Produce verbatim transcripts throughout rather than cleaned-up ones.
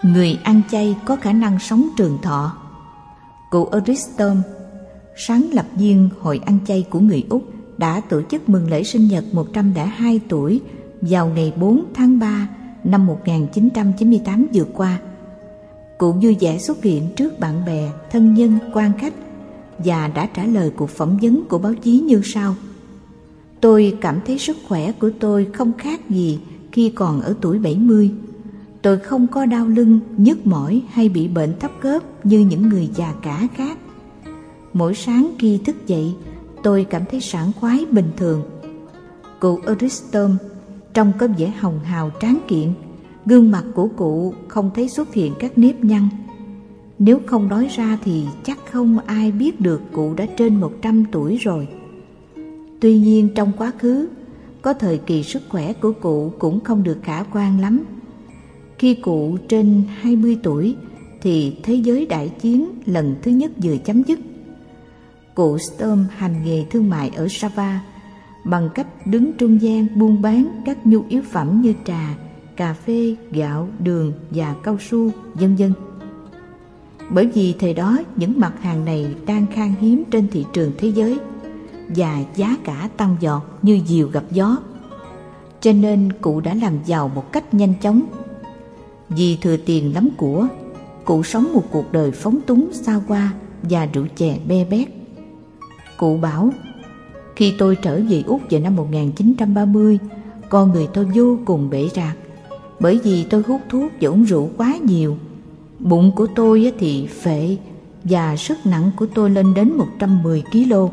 người ăn chay có khả năng sống trường thọ. Cụ Erich Sturm, sáng lập viên Hội ăn chay của người Úc, đã tổ chức mừng lễ sinh nhật một trăm lẻ hai tuổi vào ngày bốn tháng ba năm một nghìn chín trăm chín mươi tám vừa qua. Cụ vui vẻ xuất hiện trước bạn bè, thân nhân, quan khách và đã trả lời cuộc phỏng vấn của báo chí như sau: Tôi cảm thấy sức khỏe của tôi không khác gì khi còn ở tuổi bảy mươi. Tôi không có đau lưng, nhức mỏi hay bị bệnh thấp khớp như những người già cả khác. Mỗi sáng khi thức dậy, tôi cảm thấy sảng khoái bình thường. Cụ Erich Sturm trông có vẻ hồng hào tráng kiện. Gương mặt của cụ không thấy xuất hiện các nếp nhăn. Nếu không nói ra thì chắc không ai biết được cụ đã trên một trăm tuổi rồi. Tuy nhiên trong quá khứ, có thời kỳ sức khỏe của cụ cũng không được khả quan lắm. Khi cụ trên hai mươi tuổi thì thế giới đại chiến lần thứ nhất vừa chấm dứt. Cụ Sturm hành nghề thương mại ở Sava bằng cách đứng trung gian buôn bán các nhu yếu phẩm như trà, cà phê, gạo, đường và cao su, vân vân. Bởi vì thời đó những mặt hàng này đang khan hiếm trên thị trường thế giới và giá cả tăng vọt như diều gặp gió, cho nên cụ đã làm giàu một cách nhanh chóng. Vì thừa tiền lắm của, cụ sống một cuộc đời phóng túng xa hoa và rượu chè be bét. Cụ bảo: Khi tôi trở về Úc vào năm một nghìn chín trăm ba mươi, con người tôi vô cùng bể rạc, bởi vì tôi hút thuốc và uống rượu quá nhiều. Bụng của tôi thì phệ và sức nặng của tôi lên đến một trăm mười ki lô.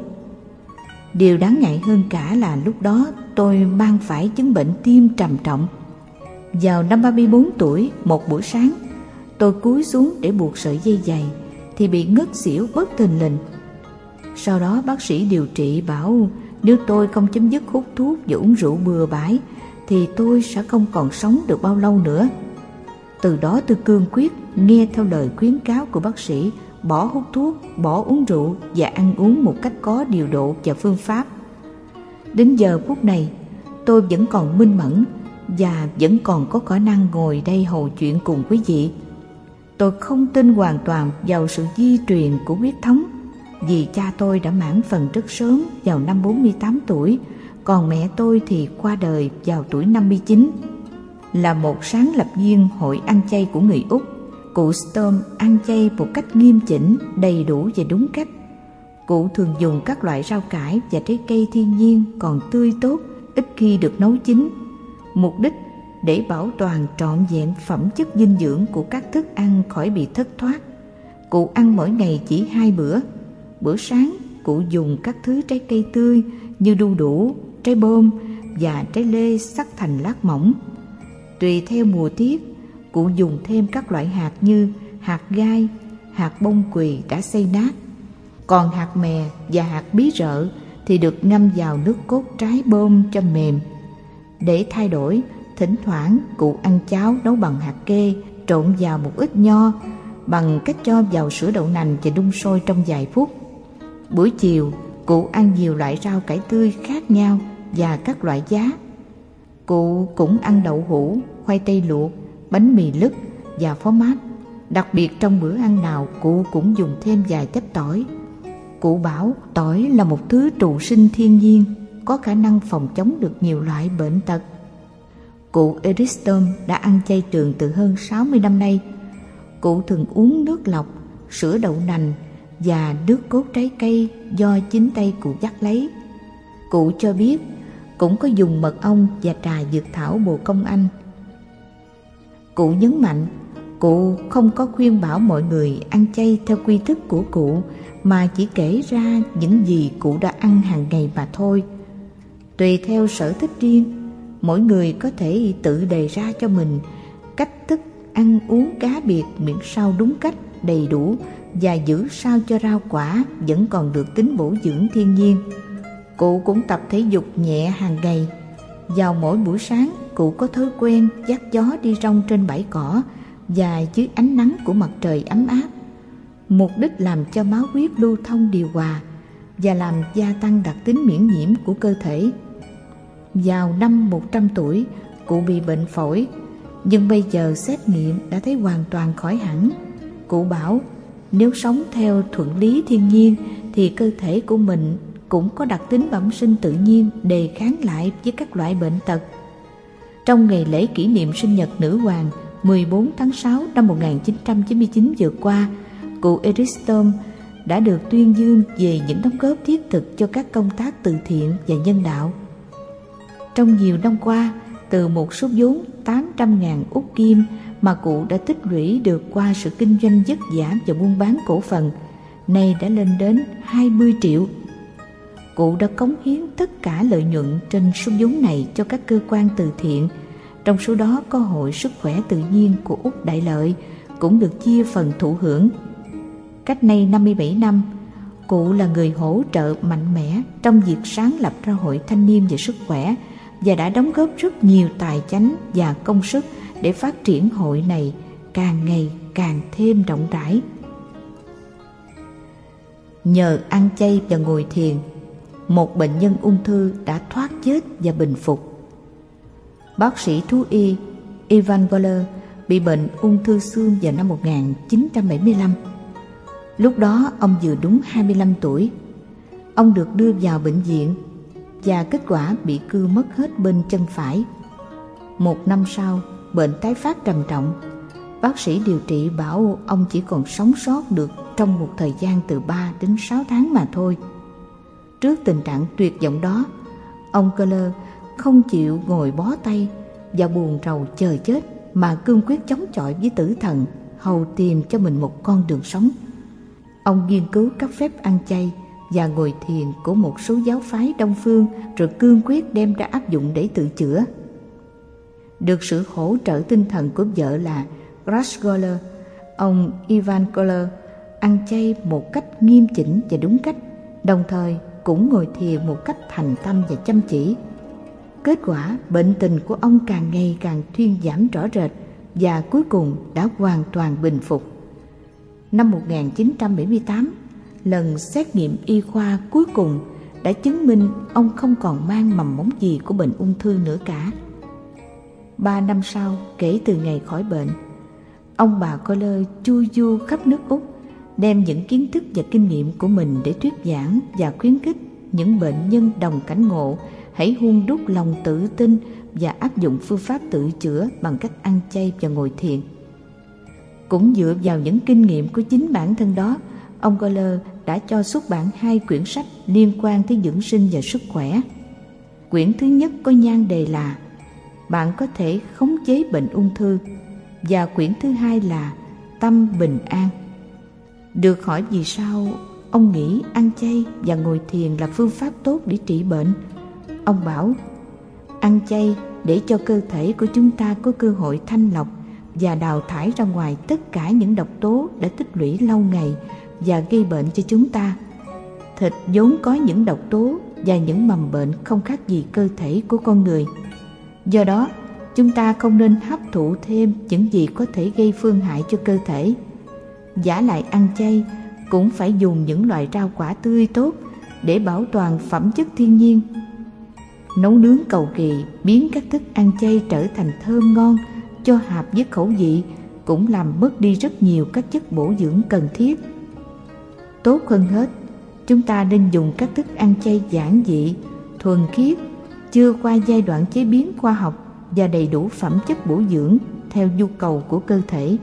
Điều đáng ngại hơn cả là lúc đó tôi mang phải chứng bệnh tim trầm trọng. Vào năm ba mươi bốn tuổi, một buổi sáng, tôi cúi xuống để buộc sợi dây giày thì bị ngất xỉu bất thình lình. Sau đó bác sĩ điều trị bảo nếu tôi không chấm dứt hút thuốc và uống rượu bừa bãi thì tôi sẽ không còn sống được bao lâu nữa. Từ đó tôi cương quyết nghe theo lời khuyến cáo của bác sĩ, bỏ hút thuốc, bỏ uống rượu và ăn uống một cách có điều độ và phương pháp. Đến giờ phút này, tôi vẫn còn minh mẫn và vẫn còn có khả năng ngồi đây hầu chuyện cùng quý vị. Tôi không tin hoàn toàn vào sự di truyền của huyết thống, vì cha tôi đã mãn phần rất sớm vào năm bốn mươi tám tuổi, còn mẹ tôi thì qua đời vào tuổi năm mươi chín. Là một sáng lập viên Hội ăn chay của người Úc, cụ Sturm ăn chay một cách nghiêm chỉnh, đầy đủ và đúng cách. Cụ thường dùng các loại rau cải và trái cây thiên nhiên còn tươi tốt, ít khi được nấu chín, mục đích để bảo toàn trọn vẹn phẩm chất dinh dưỡng của các thức ăn khỏi bị thất thoát. Cụ ăn mỗi ngày chỉ hai bữa. Bữa sáng, cụ dùng các thứ trái cây tươi như đu đủ, trái bôm và trái lê sắc thành lát mỏng. Tùy theo mùa tiết, cụ dùng thêm các loại hạt như hạt gai, hạt bông quỳ đã xay nát. Còn hạt mè và hạt bí rợ thì được ngâm vào nước cốt trái bôm cho mềm. Để thay đổi, thỉnh thoảng cụ ăn cháo nấu bằng hạt kê trộn vào một ít nho bằng cách cho vào sữa đậu nành và đun sôi trong vài phút. Buổi chiều, cụ ăn nhiều loại rau cải tươi khác nhau và các loại giá. Cụ cũng ăn đậu hũ, khoai tây luộc, bánh mì lứt và phó mát. Đặc biệt trong bữa ăn nào, cụ cũng dùng thêm vài tép tỏi. Cụ bảo tỏi là một thứ trụ sinh thiên nhiên, có khả năng phòng chống được nhiều loại bệnh tật. Cụ Erich Sturm đã ăn chay trường từ hơn sáu mươi năm nay. Cụ thường uống nước lọc, sữa đậu nành và nước cốt trái cây do chính tay cụ dắt lấy. Cụ cho biết cũng có dùng mật ong và trà dược thảo bồ công anh. Cụ nhấn mạnh cụ không có khuyên bảo mọi người ăn chay theo quy thức của cụ, mà chỉ kể ra những gì cụ đã ăn hàng ngày mà thôi. Tùy theo sở thích riêng, mỗi người có thể tự đề ra cho mình cách thức ăn uống cá biệt, miễn sao đúng cách, đầy đủ và giữ sao cho rau quả vẫn còn được tính bổ dưỡng thiên nhiên. Cụ cũng tập thể dục nhẹ hàng ngày. Vào mỗi buổi sáng, cụ có thói quen dắt gió đi rong trên bãi cỏ và dưới ánh nắng của mặt trời ấm áp, mục đích làm cho máu huyết lưu thông điều hòa và làm gia tăng đặc tính miễn nhiễm của cơ thể. Vào năm một trăm tuổi, cụ bị bệnh phổi Nhưng bây giờ xét nghiệm đã thấy hoàn toàn khỏi hẳn. Cụ bảo nếu sống theo thuận lý thiên nhiên thì cơ thể của mình cũng có đặc tính bẩm sinh tự nhiên đề kháng lại với các loại bệnh tật. Trong ngày lễ kỷ niệm sinh nhật nữ hoàng mười bốn tháng sáu năm một nghìn chín trăm chín mươi chín vừa qua, cụ Eddystone đã được tuyên dương về những đóng góp thiết thực cho các công tác từ thiện và nhân đạo. Trong nhiều năm qua, từ một số vốn tám trăm ngàn úc kim mà cụ đã tích lũy được qua sự kinh doanh vất vả và buôn bán cổ phần, nay đã lên đến hai mươi triệu. Cụ đã cống hiến tất cả lợi nhuận trên số vốn này cho các cơ quan từ thiện, trong số đó có Hội Sức khỏe tự nhiên của Úc Đại Lợi cũng được chia phần thụ hưởng. Cách nay năm mươi bảy năm, cụ là người hỗ trợ mạnh mẽ trong việc sáng lập ra Hội Thanh niên về sức khỏe và đã đóng góp rất nhiều tài chánh và công sức để phát triển hội này càng ngày càng thêm rộng rãi. Nhờ ăn chay và ngồi thiền, một bệnh nhân ung thư đã thoát chết và bình phục. Bác sĩ thú y Ivan Goller bị bệnh ung thư xương vào năm một nghìn chín trăm bảy mươi lăm. Lúc đó ông vừa đúng hai mươi lăm tuổi. Ông được đưa vào bệnh viện và kết quả bị cưa mất hết bên chân phải. Một năm sau, bệnh tái phát trầm trọng. Bác sĩ điều trị bảo ông chỉ còn sống sót được trong một thời gian từ ba đến sáu tháng mà thôi. Trước tình trạng tuyệt vọng đó, ông Goller không chịu ngồi bó tay và buồn rầu chờ chết, mà cương quyết chống chọi với tử thần, hầu tìm cho mình một con đường sống. Ông nghiên cứu các phép ăn chay và ngồi thiền của một số giáo phái Đông phương, rồi cương quyết đem ra áp dụng để tự chữa. Được sự hỗ trợ tinh thần của vợ là Grace Goller, ông Ivan Goller ăn chay một cách nghiêm chỉnh và đúng cách, đồng thời cũng ngồi thiền một cách thành tâm và chăm chỉ. Kết quả, bệnh tình của ông càng ngày càng thuyên giảm rõ rệt và cuối cùng đã hoàn toàn bình phục. Năm một nghìn chín trăm bảy mươi tám, lần xét nghiệm y khoa cuối cùng đã chứng minh ông không còn mang mầm mống gì của bệnh ung thư nữa cả. Ba năm sau, kể từ ngày khỏi bệnh, ông bà Goller chu du khắp nước Úc, đem những kiến thức và kinh nghiệm của mình để thuyết giảng và khuyến khích những bệnh nhân đồng cảnh ngộ hãy hun đúc lòng tự tin và áp dụng phương pháp tự chữa bằng cách ăn chay và ngồi thiền. Cũng dựa vào những kinh nghiệm của chính bản thân đó, ông Goller đã cho xuất bản hai quyển sách liên quan tới dưỡng sinh và sức khỏe. Quyển thứ nhất có nhan đề là Bạn có thể khống chế bệnh ung thư, và quyển thứ hai là Tâm bình an. Được hỏi vì sao ông nghĩ ăn chay và ngồi thiền là phương pháp tốt để trị bệnh, ông bảo: ăn chay để cho cơ thể của chúng ta có cơ hội thanh lọc và đào thải ra ngoài tất cả những độc tố đã tích lũy lâu ngày và gây bệnh cho chúng ta. Thịt vốn có những độc tố và những mầm bệnh không khác gì cơ thể của con người. Do đó, chúng ta không nên hấp thụ thêm những gì có thể gây phương hại cho cơ thể. Vả lại ăn chay cũng phải dùng những loại rau quả tươi tốt để bảo toàn phẩm chất thiên nhiên. Nấu nướng cầu kỳ biến các thức ăn chay trở thành thơm ngon, cho hợp với khẩu vị, cũng làm mất đi rất nhiều các chất bổ dưỡng cần thiết. Tốt hơn hết, chúng ta nên dùng các thức ăn chay giản dị, thuần khiết, chưa qua giai đoạn chế biến khoa học và đầy đủ phẩm chất bổ dưỡng theo nhu cầu của cơ thể.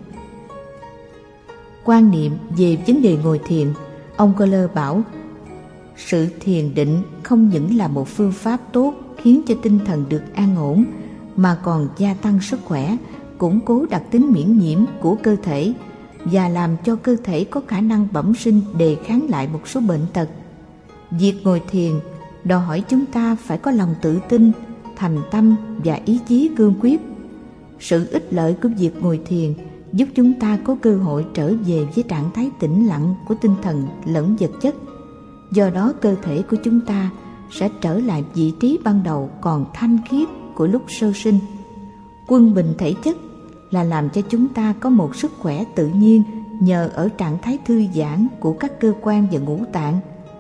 Quan niệm về vấn đề ngồi thiền, ông Goller bảo: sự thiền định không những là một phương pháp tốt khiến cho tinh thần được an ổn, mà còn gia tăng sức khỏe, củng cố đặc tính miễn nhiễm của cơ thể và làm cho cơ thể có khả năng bẩm sinh đề kháng lại một số bệnh tật. Việc ngồi thiền đòi hỏi chúng ta phải có lòng tự tin, thành tâm và ý chí cương quyết. Sự ích lợi của việc ngồi thiền giúp chúng ta có cơ hội trở về với trạng thái tĩnh lặng của tinh thần lẫn vật chất. Do đó cơ thể của chúng ta sẽ trở lại vị trí ban đầu còn thanh khiết của lúc sơ sinh. Quân bình thể chất là làm cho chúng ta có một sức khỏe tự nhiên nhờ ở trạng thái thư giãn của các cơ quan và ngũ tạng.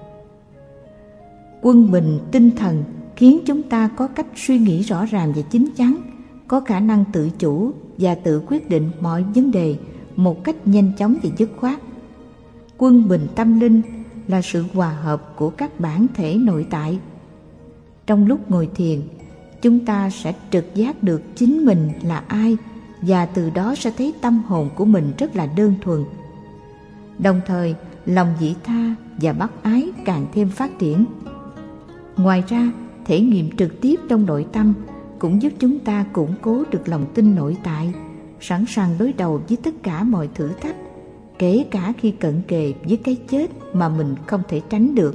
Quân bình tinh thần khiến chúng ta có cách suy nghĩ rõ ràng và chín chắn, có khả năng tự chủ và tự quyết định mọi vấn đề một cách nhanh chóng và dứt khoát. Quân bình tâm linh là sự hòa hợp của các bản thể nội tại. Trong lúc ngồi thiền, chúng ta sẽ trực giác được chính mình là ai, và từ đó sẽ thấy tâm hồn của mình rất là đơn thuần. Đồng thời, lòng vị tha và bác ái càng thêm phát triển. Ngoài ra, thể nghiệm trực tiếp trong nội tâm cũng giúp chúng ta củng cố được lòng tin nội tại, sẵn sàng đối đầu với tất cả mọi thử thách, kể cả khi cận kề với cái chết mà mình không thể tránh được.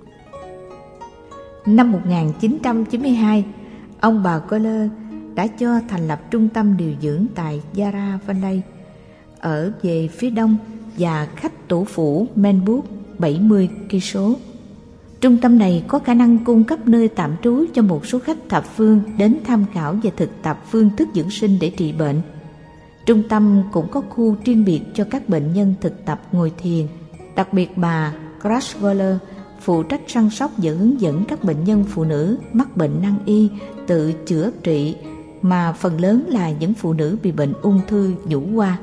Năm một nghìn chín trăm chín mươi hai, ông bà Goller đã cho thành lập trung tâm điều dưỡng tại Yarra Valley ở về phía đông và khách tổ phủ Melbourne bảy mươi cây số. Trung tâm này có khả năng cung cấp nơi tạm trú cho một số khách thập phương đến tham khảo và thực tập phương thức dưỡng sinh để trị bệnh. Trung tâm cũng có khu riêng biệt cho các bệnh nhân thực tập ngồi thiền. Đặc biệt bà Grace Goller phụ trách săn sóc và hướng dẫn các bệnh nhân phụ nữ mắc bệnh nan y tự chữa trị, mà phần lớn là những phụ nữ bị bệnh ung thư nhũ hoa.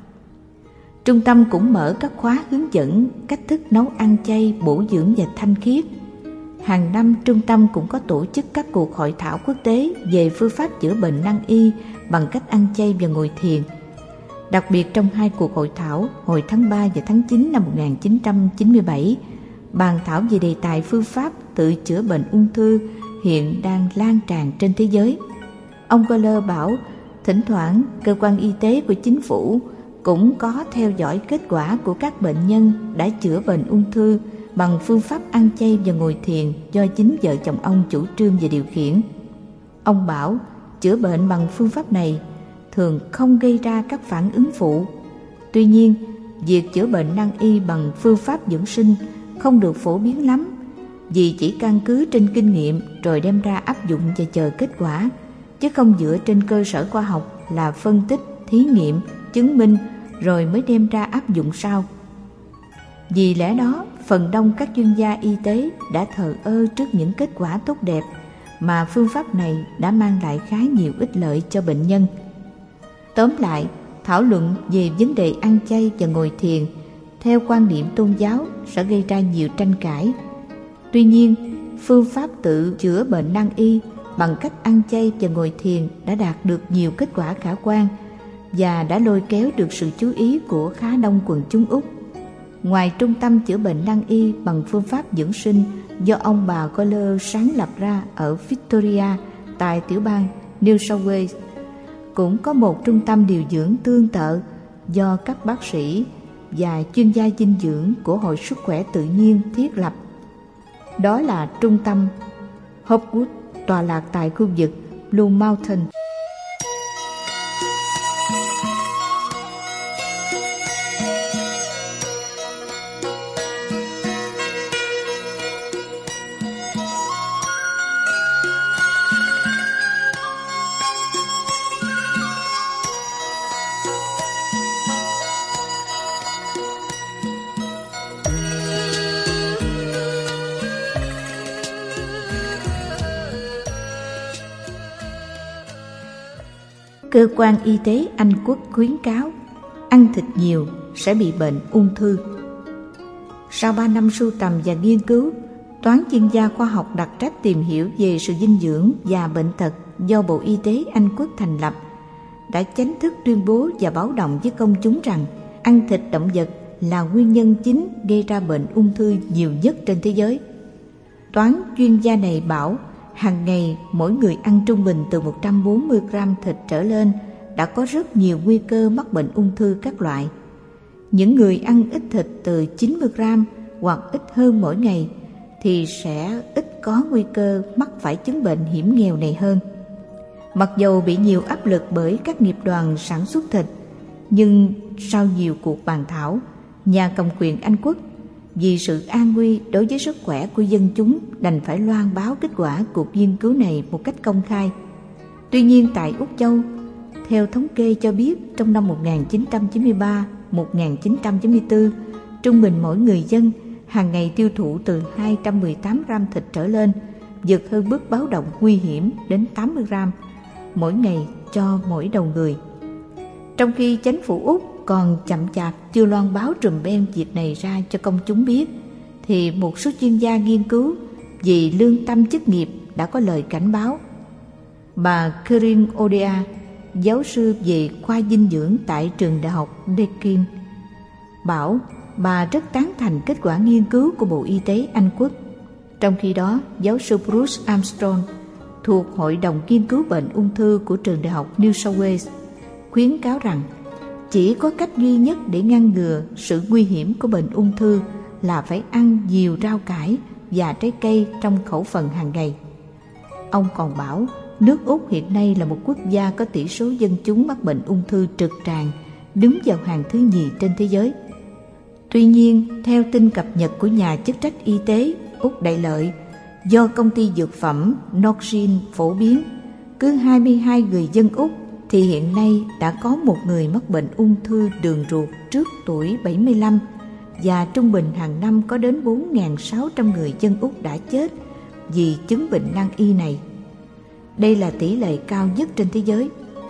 Trung tâm cũng mở các khóa hướng dẫn cách thức nấu ăn chay, bổ dưỡng và thanh khiết. Hàng năm, trung tâm cũng có tổ chức các cuộc hội thảo quốc tế về phương pháp chữa bệnh nan y bằng cách ăn chay và ngồi thiền. Đặc biệt trong hai cuộc hội thảo hồi tháng ba và tháng chín năm một nghìn chín trăm chín mươi bảy, bàn thảo về đề tài phương pháp tự chữa bệnh ung thư hiện đang lan tràn trên thế giới. Ông Goller bảo thỉnh thoảng cơ quan y tế của chính phủ cũng có theo dõi kết quả của các bệnh nhân đã chữa bệnh ung thư bằng phương pháp ăn chay và ngồi thiền do chính vợ chồng ông chủ trương và điều khiển. Ông bảo chữa bệnh bằng phương pháp này thường không gây ra các phản ứng phụ. Tuy nhiên, việc chữa bệnh nan y bằng phương pháp dưỡng sinh không được phổ biến lắm, vì chỉ căn cứ trên kinh nghiệm rồi đem ra áp dụng và chờ kết quả, chứ không dựa trên cơ sở khoa học là phân tích, thí nghiệm, chứng minh rồi mới đem ra áp dụng sau. Vì lẽ đó, phần đông các chuyên gia y tế đã thờ ơ trước những kết quả tốt đẹp mà phương pháp này đã mang lại khá nhiều ích lợi cho bệnh nhân. Tóm lại, thảo luận về vấn đề ăn chay và ngồi thiền theo quan điểm tôn giáo sẽ gây ra nhiều tranh cãi. Tuy nhiên, phương pháp tự chữa bệnh nan y bằng cách ăn chay và ngồi thiền đã đạt được nhiều kết quả khả quan và đã lôi kéo được sự chú ý của khá đông quần chúng Úc. Ngoài trung tâm chữa bệnh nan y bằng phương pháp dưỡng sinh do ông bà Goller sáng lập ra ở Victoria tại tiểu bang New South Wales, cũng có một trung tâm điều dưỡng tương tự do các bác sĩ và chuyên gia dinh dưỡng của Hội Sức khỏe tự nhiên thiết lập. Đó là trung tâm Hopewood, tọa lạc tại khu vực Blue Mountain. Cơ quan y tế Anh Quốc khuyến cáo ăn thịt nhiều sẽ bị bệnh ung thư. Sau ba năm sưu tầm và nghiên cứu, toán chuyên gia khoa học đặc trách tìm hiểu về sự dinh dưỡng và bệnh tật do Bộ Y tế Anh Quốc thành lập đã chính thức tuyên bố và báo động với công chúng rằng ăn thịt động vật là nguyên nhân chính gây ra bệnh ung thư nhiều nhất trên thế giới. Toán chuyên gia này bảo hàng ngày mỗi người ăn trung bình từ một trăm bốn mươi gram thịt trở lên đã có rất nhiều nguy cơ mắc bệnh ung thư các loại. Những người ăn ít thịt từ chín mươi gram hoặc ít hơn mỗi ngày thì sẽ ít có nguy cơ mắc phải chứng bệnh hiểm nghèo này hơn. Mặc dầu bị nhiều áp lực bởi các nghiệp đoàn sản xuất thịt, nhưng sau nhiều cuộc bàn thảo, nhà cầm quyền Anh Quốc vì sự an nguy đối với sức khỏe của dân chúng đành phải loan báo kết quả cuộc nghiên cứu này một cách công khai. Tuy nhiên tại Úc Châu, theo thống kê cho biết trong năm một nghìn chín trăm chín mươi ba đến một nghìn chín trăm chín mươi tư, trung bình mỗi người dân hàng ngày tiêu thụ từ hai trăm mười tám gram thịt trở lên, vượt hơn mức báo động nguy hiểm đến tám mươi gram mỗi ngày cho mỗi đầu người. Trong khi chính phủ Úc còn chậm chạp chưa loan báo trùm beng việc này ra cho công chúng biết, thì một số chuyên gia nghiên cứu vì lương tâm chức nghiệp đã có lời cảnh báo. Bà Kirin Odia, giáo sư về khoa dinh dưỡng tại trường đại học Deakin, bảo bà rất tán thành kết quả nghiên cứu của Bộ Y tế Anh Quốc. Trong khi đó, giáo sư Bruce Armstrong thuộc Hội đồng nghiên cứu bệnh ung thư của trường đại học New South Wales khuyến cáo rằng chỉ có cách duy nhất để ngăn ngừa sự nguy hiểm của bệnh ung thư là phải ăn nhiều rau cải và trái cây trong khẩu phần hàng ngày. Ông còn bảo nước Úc hiện nay là một quốc gia có tỷ số dân chúng mắc bệnh ung thư trực tràng, đứng vào hàng thứ nhì trên thế giới. Tuy nhiên, theo tin cập nhật của nhà chức trách y tế Úc Đại Lợi do công ty dược phẩm Norgine phổ biến, cứ hai mươi hai người dân Úc thì hiện nay đã có một người mắc bệnh ung thư đường ruột trước tuổi bảy mươi lăm, và trung bình hàng năm có đến bốn nghìn sáu trăm người dân Úc đã chết vì chứng bệnh nan y này. Đây là tỷ lệ cao nhất trên thế giới.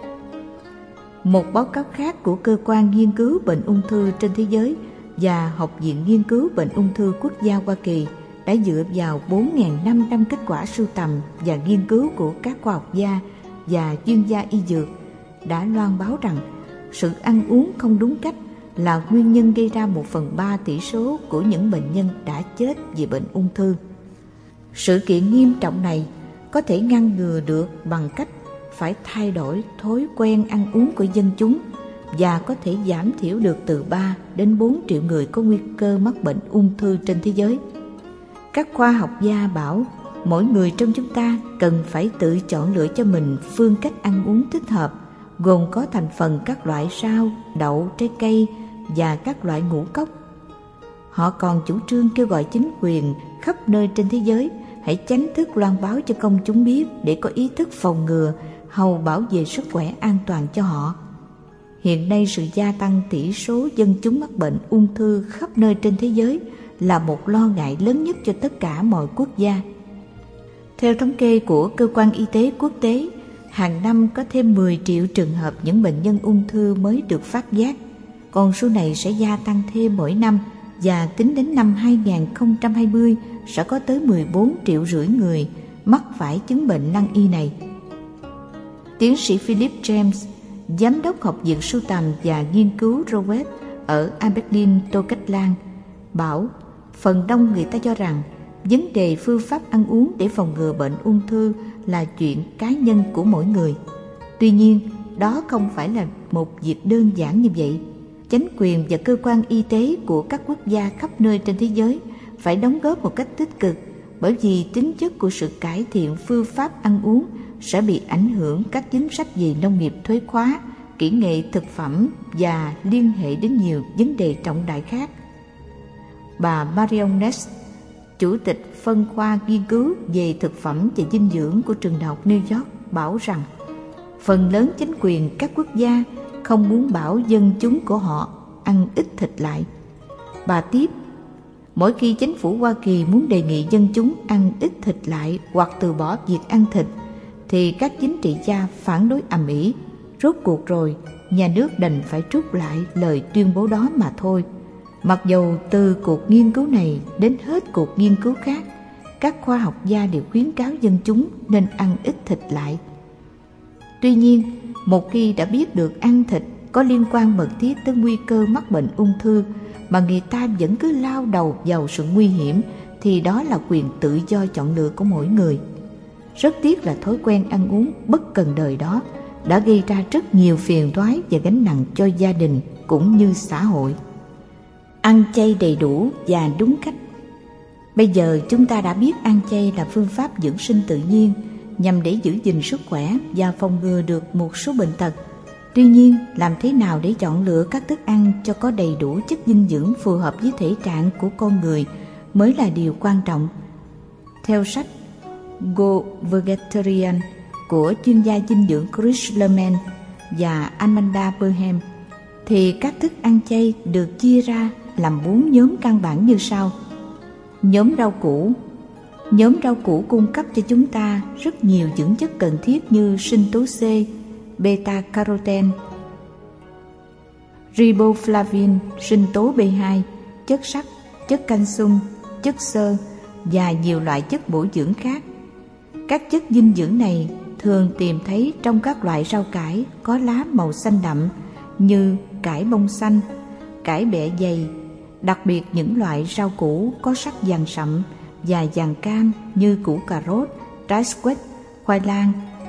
Một báo cáo khác của Cơ quan Nghiên cứu Bệnh ung thư trên thế giới và Học viện Nghiên cứu Bệnh ung thư Quốc gia Hoa Kỳ đã dựa vào bốn nghìn năm trăm kết quả sưu tầm và nghiên cứu của các khoa học gia và chuyên gia y dược đã loan báo rằng sự ăn uống không đúng cách là nguyên nhân gây ra một phần ba tỷ số của những bệnh nhân đã chết vì bệnh ung thư. Sự kiện nghiêm trọng này có thể ngăn ngừa được bằng cách phải thay đổi thói quen ăn uống của dân chúng và có thể giảm thiểu được từ ba đến bốn triệu người có nguy cơ mắc bệnh ung thư trên thế giới. Các khoa học gia bảo mỗi người trong chúng ta cần phải tự chọn lựa cho mình phương cách ăn uống thích hợp, gồm có thành phần các loại rau, đậu, trái cây và các loại ngũ cốc. Họ còn chủ trương kêu gọi chính quyền khắp nơi trên thế giới hãy tránh thức loan báo cho công chúng biết để có ý thức phòng ngừa, hầu bảo vệ sức khỏe an toàn cho họ. Hiện nay sự gia tăng tỷ số dân chúng mắc bệnh ung thư khắp nơi trên thế giới là một lo ngại lớn nhất cho tất cả mọi quốc gia. Theo thống kê của Cơ quan Y tế Quốc tế, hàng năm có thêm mười triệu trường hợp những bệnh nhân ung thư mới được phát giác. Con số này sẽ gia tăng thêm mỗi năm và tính đến năm hai nghìn không trăm hai mươi sẽ có tới mười bốn triệu rưỡi người mắc phải chứng bệnh nan y này. Tiến sĩ Philip James, giám đốc Học viện Sưu tầm và Nghiên cứu Robert ở Aberdeen, Tô Cách Lan, bảo phần đông người ta cho rằng vấn đề phương pháp ăn uống để phòng ngừa bệnh ung thư là chuyện cá nhân của mỗi người. Tuy nhiên, đó không phải là một việc đơn giản như vậy. Chính quyền và cơ quan y tế của các quốc gia khắp nơi trên thế giới phải đóng góp một cách tích cực, bởi vì tính chất của sự cải thiện phương pháp ăn uống sẽ bị ảnh hưởng các chính sách về nông nghiệp thuế khóa, kỹ nghệ thực phẩm và liên hệ đến nhiều vấn đề trọng đại khác. Bà Marion Ness, chủ tịch phân khoa nghiên cứu về thực phẩm và dinh dưỡng của trường đại học New York, bảo rằng phần lớn chính quyền các quốc gia không muốn bảo dân chúng của họ ăn ít thịt lại. Bà tiếp, mỗi khi chính phủ Hoa Kỳ muốn đề nghị dân chúng ăn ít thịt lại hoặc từ bỏ việc ăn thịt, thì các chính trị gia phản đối ầm ĩ. Rốt cuộc rồi, nhà nước đành phải trút lại lời tuyên bố đó mà thôi. Mặc dầu từ cuộc nghiên cứu này đến hết cuộc nghiên cứu khác, các khoa học gia đều khuyến cáo dân chúng nên ăn ít thịt lại. Tuy nhiên, một khi đã biết được ăn thịt có liên quan mật thiết tới nguy cơ mắc bệnh ung thư mà người ta vẫn cứ lao đầu vào sự nguy hiểm, thì đó là quyền tự do chọn lựa của mỗi người. Rất tiếc là thói quen ăn uống bất cần đời đó đã gây ra rất nhiều phiền toái và gánh nặng cho gia đình cũng như xã hội. Ăn chay đầy đủ và đúng cách. Bây giờ chúng ta đã biết ăn chay là phương pháp dưỡng sinh tự nhiên nhằm để giữ gìn sức khỏe và phòng ngừa được một số bệnh tật. Tuy nhiên, làm thế nào để chọn lựa các thức ăn cho có đầy đủ chất dinh dưỡng phù hợp với thể trạng của con người mới là điều quan trọng. Theo sách Go Vegetarian của chuyên gia dinh dưỡng Chris Lerman và Amanda Burham, thì các thức ăn chay được chia ra làm bốn nhóm căn bản như sau. Nhóm rau củ. Nhóm rau củ cung cấp cho chúng ta rất nhiều dưỡng chất cần thiết như sinh tố C, beta-carotene, riboflavin, sinh tố B hai, chất sắt, chất calcium, chất xơ và nhiều loại chất bổ dưỡng khác. Các chất dinh dưỡng này thường tìm thấy trong các loại rau cải có lá màu xanh đậm như cải bông xanh, cải bẹ dày, đặc biệt những loại rau củ có sắc vàng sậm và vàng cam như củ cà rốt, trái quýt, khoai lang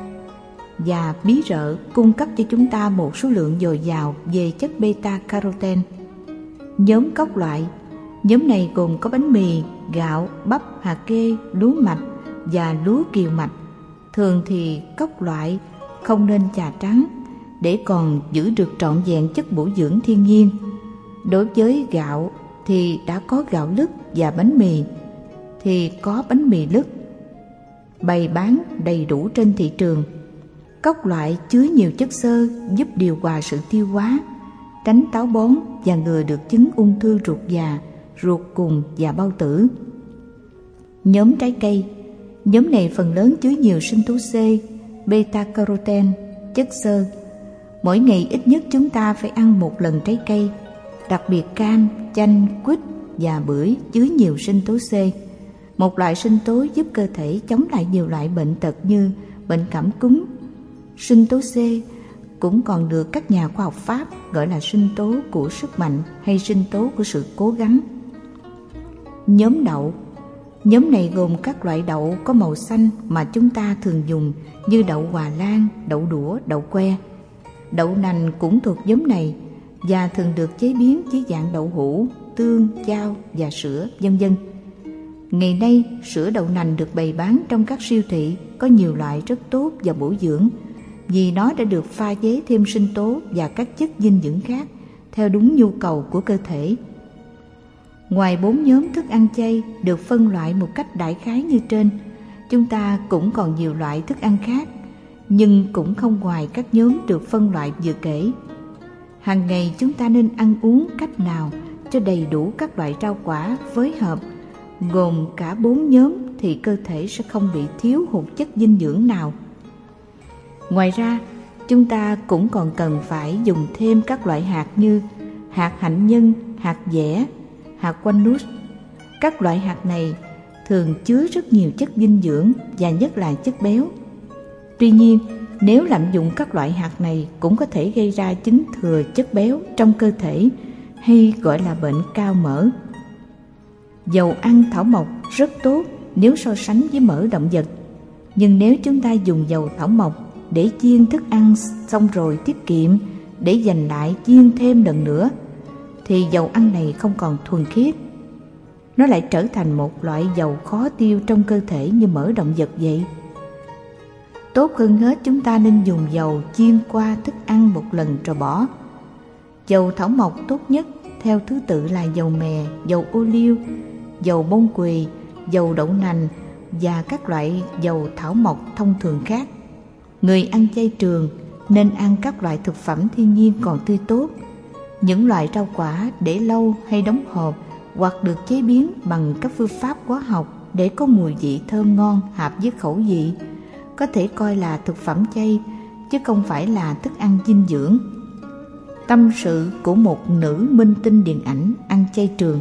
và bí rợ cung cấp cho chúng ta một số lượng dồi dào về chất beta-carotene. Nhóm cốc loại. Nhóm này gồm có bánh mì, gạo, bắp, hạt kê, lúa mạch và lúa kiều mạch. Thường thì cốc loại không nên trà trắng để còn giữ được trọn vẹn chất bổ dưỡng thiên nhiên. Đối với gạo thì đã có gạo lứt và bánh mì thì có bánh mì lứt bày bán đầy đủ trên thị trường. Cốc loại chứa nhiều chất xơ giúp điều hòa sự tiêu hóa, tránh táo bón và ngừa được chứng ung thư ruột già, ruột cùng và bao tử. Nhóm trái cây. Nhóm này phần lớn chứa nhiều sinh tố C, beta-carotene, chất xơ. Mỗi ngày ít nhất chúng ta phải ăn một lần trái cây, đặc biệt cam, chanh, quýt và bưởi chứa nhiều sinh tố C, một loại sinh tố giúp cơ thể chống lại nhiều loại bệnh tật như bệnh cảm cúm. Sinh tố C cũng còn được các nhà khoa học Pháp gọi là sinh tố của sức mạnh hay sinh tố của sự cố gắng. Nhóm đậu. Nhóm này gồm các loại đậu có màu xanh mà chúng ta thường dùng như đậu Hòa Lan, đậu đũa, đậu que. Đậu nành cũng thuộc nhóm này và thường được chế biến dưới dạng đậu hũ, tương, chao và sữa, vân vân. Ngày nay, sữa đậu nành được bày bán trong các siêu thị có nhiều loại rất tốt và bổ dưỡng vì nó đã được pha chế thêm sinh tố và các chất dinh dưỡng khác theo đúng nhu cầu của cơ thể. Ngoài bốn nhóm thức ăn chay được phân loại một cách đại khái như trên, chúng ta cũng còn nhiều loại thức ăn khác, nhưng cũng không ngoài các nhóm được phân loại vừa kể. Hàng ngày chúng ta nên ăn uống cách nào cho đầy đủ các loại rau quả phối hợp, gồm cả bốn nhóm thì cơ thể sẽ không bị thiếu hụt chất dinh dưỡng nào. Ngoài ra, chúng ta cũng còn cần phải dùng thêm các loại hạt như hạt hạnh nhân, hạt dẻ, hạt walnut. Các loại hạt này thường chứa rất nhiều chất dinh dưỡng và nhất là chất béo. Tuy nhiên, nếu lạm dụng các loại hạt này cũng có thể gây ra chứng thừa chất béo trong cơ thể hay gọi là bệnh cao mỡ. Dầu ăn thảo mộc rất tốt nếu so sánh với mỡ động vật, nhưng nếu chúng ta dùng dầu thảo mộc để chiên thức ăn xong rồi tiết kiệm để dành lại chiên thêm lần nữa thì dầu ăn này không còn thuần khiết. Nó lại trở thành một loại dầu khó tiêu trong cơ thể như mỡ động vật vậy. Tốt hơn hết chúng ta nên dùng dầu chiên qua thức ăn một lần rồi bỏ. Dầu thảo mộc tốt nhất theo thứ tự là dầu mè, dầu ô liu, dầu bông quỳ, dầu đậu nành và các loại dầu thảo mộc thông thường khác. Người ăn chay trường nên ăn các loại thực phẩm thiên nhiên còn tươi tốt. Những loại rau quả để lâu hay đóng hộp hoặc được chế biến bằng các phương pháp hóa học để có mùi vị thơm ngon hợp với khẩu vị có thể coi là thực phẩm chay chứ không phải là thức ăn dinh dưỡng. Tâm sự của một nữ minh tinh điện ảnh ăn chay trường.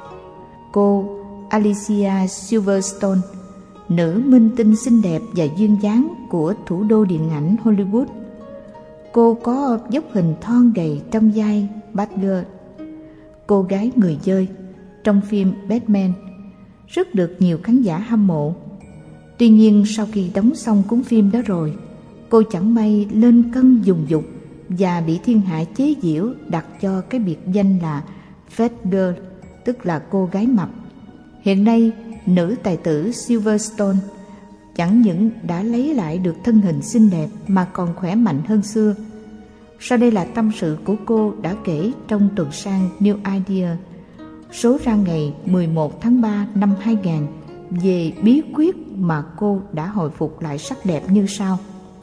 Cô Alicia Silverstone, nữ minh tinh xinh đẹp và duyên dáng của thủ đô điện ảnh Hollywood. Cô có dốc hình thon gầy trong vai Batgirl, cô gái người dơi trong phim Batman, rất được nhiều khán giả hâm mộ. Tuy nhiên sau khi đóng xong cuốn phim đó rồi, cô chẳng may lên cân dùng dục và bị thiên hạ chế giễu đặt cho cái biệt danh là Fat Girl, tức là cô gái mập. Hiện nay, nữ tài tử Silverstone chẳng những đã lấy lại được thân hình xinh đẹp mà còn khỏe mạnh hơn xưa. Sau đây là tâm sự của cô đã kể trong tuần san New Idea, số ra ngày mười một tháng ba năm hai nghìn, về bí quyết mà cô đã hồi phục lại sắc đẹp như sau.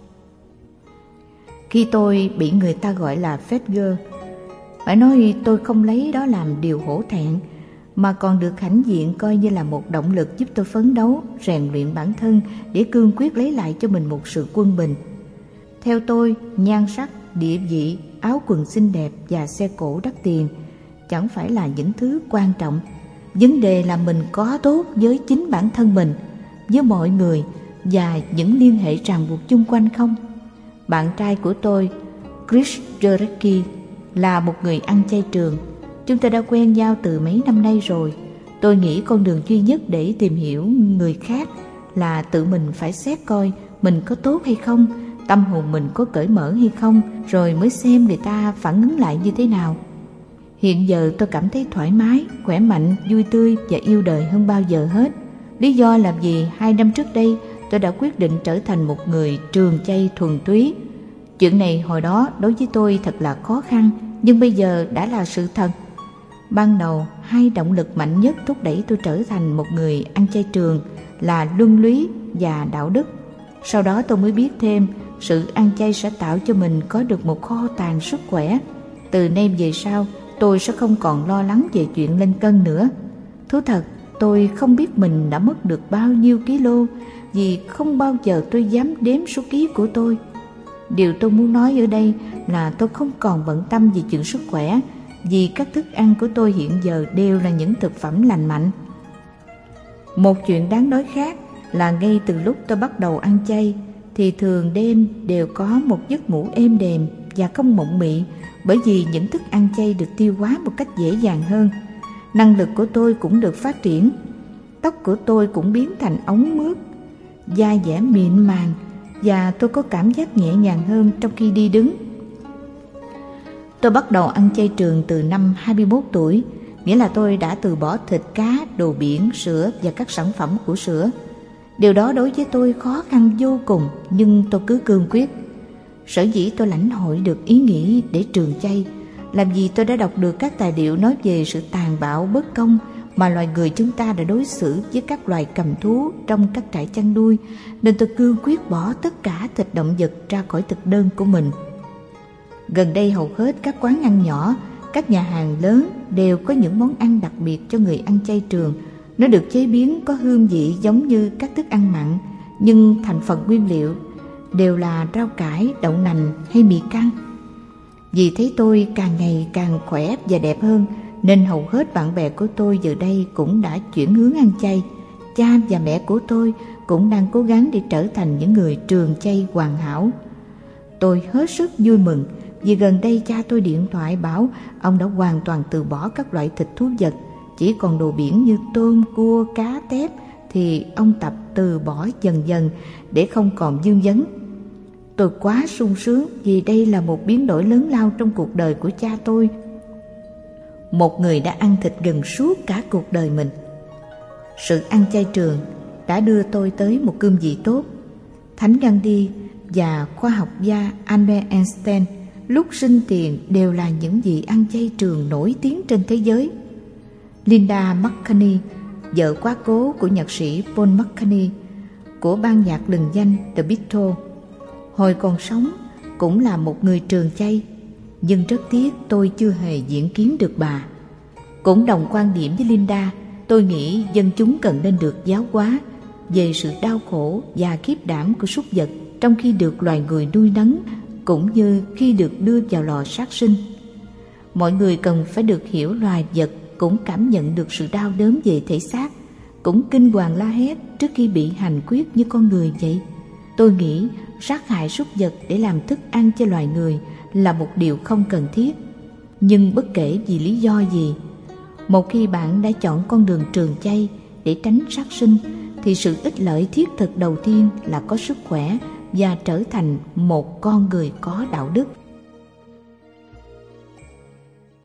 Khi tôi bị người ta gọi là Fat Girl, phải nói tôi không lấy đó làm điều hổ thẹn, mà còn được hãnh diện coi như là một động lực giúp tôi phấn đấu, rèn luyện bản thân để cương quyết lấy lại cho mình một sự quân bình. Theo tôi, nhan sắc địa vị, áo quần xinh đẹp và xe cổ đắt tiền chẳng phải là những thứ quan trọng. Vấn đề là mình có tốt với chính bản thân mình, với mọi người và những liên hệ ràng buộc chung quanh không? Bạn trai của tôi, Chris Jarecki, là một người ăn chay trường. Chúng ta đã quen nhau từ mấy năm nay rồi. Tôi nghĩ con đường duy nhất để tìm hiểu người khác là tự mình phải xét coi mình có tốt hay không, tâm hồn mình có cởi mở hay không, rồi mới xem người ta phản ứng lại như thế nào. Hiện giờ tôi cảm thấy thoải mái, khỏe mạnh, vui tươi và yêu đời hơn bao giờ hết. Lý do là vì hai năm trước đây tôi đã quyết định trở thành một người trường chay thuần túy. Chuyện này hồi đó đối với tôi thật là khó khăn, nhưng bây giờ đã là sự thật. Ban đầu, hai động lực mạnh nhất thúc đẩy tôi trở thành một người ăn chay trường là luân lý và đạo đức. Sau đó tôi mới biết thêm, sự ăn chay sẽ tạo cho mình có được một kho tàng sức khỏe. Từ nay về sau, tôi sẽ không còn lo lắng về chuyện lên cân nữa. Thú thật, tôi không biết mình đã mất được bao nhiêu ký-lô, vì không bao giờ tôi dám đếm số ký của tôi. Điều tôi muốn nói ở đây là tôi không còn bận tâm về chuyện sức khỏe, vì các thức ăn của tôi hiện giờ đều là những thực phẩm lành mạnh. Một chuyện đáng nói khác là ngay từ lúc tôi bắt đầu ăn chay thì thường đêm đều có một giấc ngủ êm đềm và không mộng mị, bởi vì những thức ăn chay được tiêu hóa một cách dễ dàng hơn. Năng lực của tôi cũng được phát triển, tóc của tôi cũng biến thành ống mướt, da dẻ mịn màng và tôi có cảm giác nhẹ nhàng hơn trong khi đi đứng. Tôi bắt đầu ăn chay trường từ năm hai mươi mốt tuổi, nghĩa là tôi đã từ bỏ thịt cá, đồ biển, sữa và các sản phẩm của sữa. Điều đó đối với tôi khó khăn vô cùng, nhưng tôi cứ cương quyết. Sở dĩ tôi lãnh hội được ý nghĩ để trường chay là vì tôi đã đọc được các tài liệu nói về sự tàn bạo bất công mà loài người chúng ta đã đối xử với các loài cầm thú trong các trại chăn nuôi, nên tôi cương quyết bỏ tất cả thịt động vật ra khỏi thực đơn của mình. Gần đây hầu hết các quán ăn nhỏ, các nhà hàng lớn đều có những món ăn đặc biệt cho người ăn chay trường. Nó được chế biến có hương vị giống như các thức ăn mặn, nhưng thành phần nguyên liệu đều là rau cải, đậu nành hay mì căng. Vì thấy tôi càng ngày càng khỏe và đẹp hơn, nên hầu hết bạn bè của tôi giờ đây cũng đã chuyển hướng ăn chay. Cha và mẹ của tôi cũng đang cố gắng để trở thành những người trường chay hoàn hảo. Tôi hết sức vui mừng vì gần đây cha tôi điện thoại bảo ông đã hoàn toàn từ bỏ các loại thịt thú vật, chỉ còn đồ biển như tôm, cua, cá, tép thì ông tập từ bỏ dần dần để không còn vương vấn. Tôi quá sung sướng vì đây là một biến đổi lớn lao trong cuộc đời của cha tôi, một người đã ăn thịt gần suốt cả cuộc đời mình. Sự ăn chay trường đã đưa tôi tới một cương vị tốt. Thánh Gandhi và khoa học gia Albert Einstein lúc sinh tiền đều là những vị ăn chay trường nổi tiếng trên thế giới. Linda McCartney, vợ quá cố của nhạc sĩ Paul McCartney của ban nhạc lừng danh The Beatles, hồi còn sống cũng là một người trường chay, nhưng rất tiếc tôi chưa hề diễn kiến được bà. Cũng đồng quan điểm với Linda, tôi nghĩ dân chúng cần nên được giáo hóa về sự đau khổ và khiếp đảm của súc vật trong khi được loài người nuôi nấng, cũng như khi được đưa vào lò sát sinh. Mọi người cần phải được hiểu loài vật cũng cảm nhận được sự đau đớn về thể xác, cũng kinh hoàng la hét trước khi bị hành quyết như con người vậy. Tôi nghĩ sát hại súc vật để làm thức ăn cho loài người là một điều không cần thiết. Nhưng bất kể vì lý do gì, một khi bạn đã chọn con đường trường chay để tránh sát sinh, thì sự ích lợi thiết thực đầu tiên là có sức khỏe và trở thành một con người có đạo đức.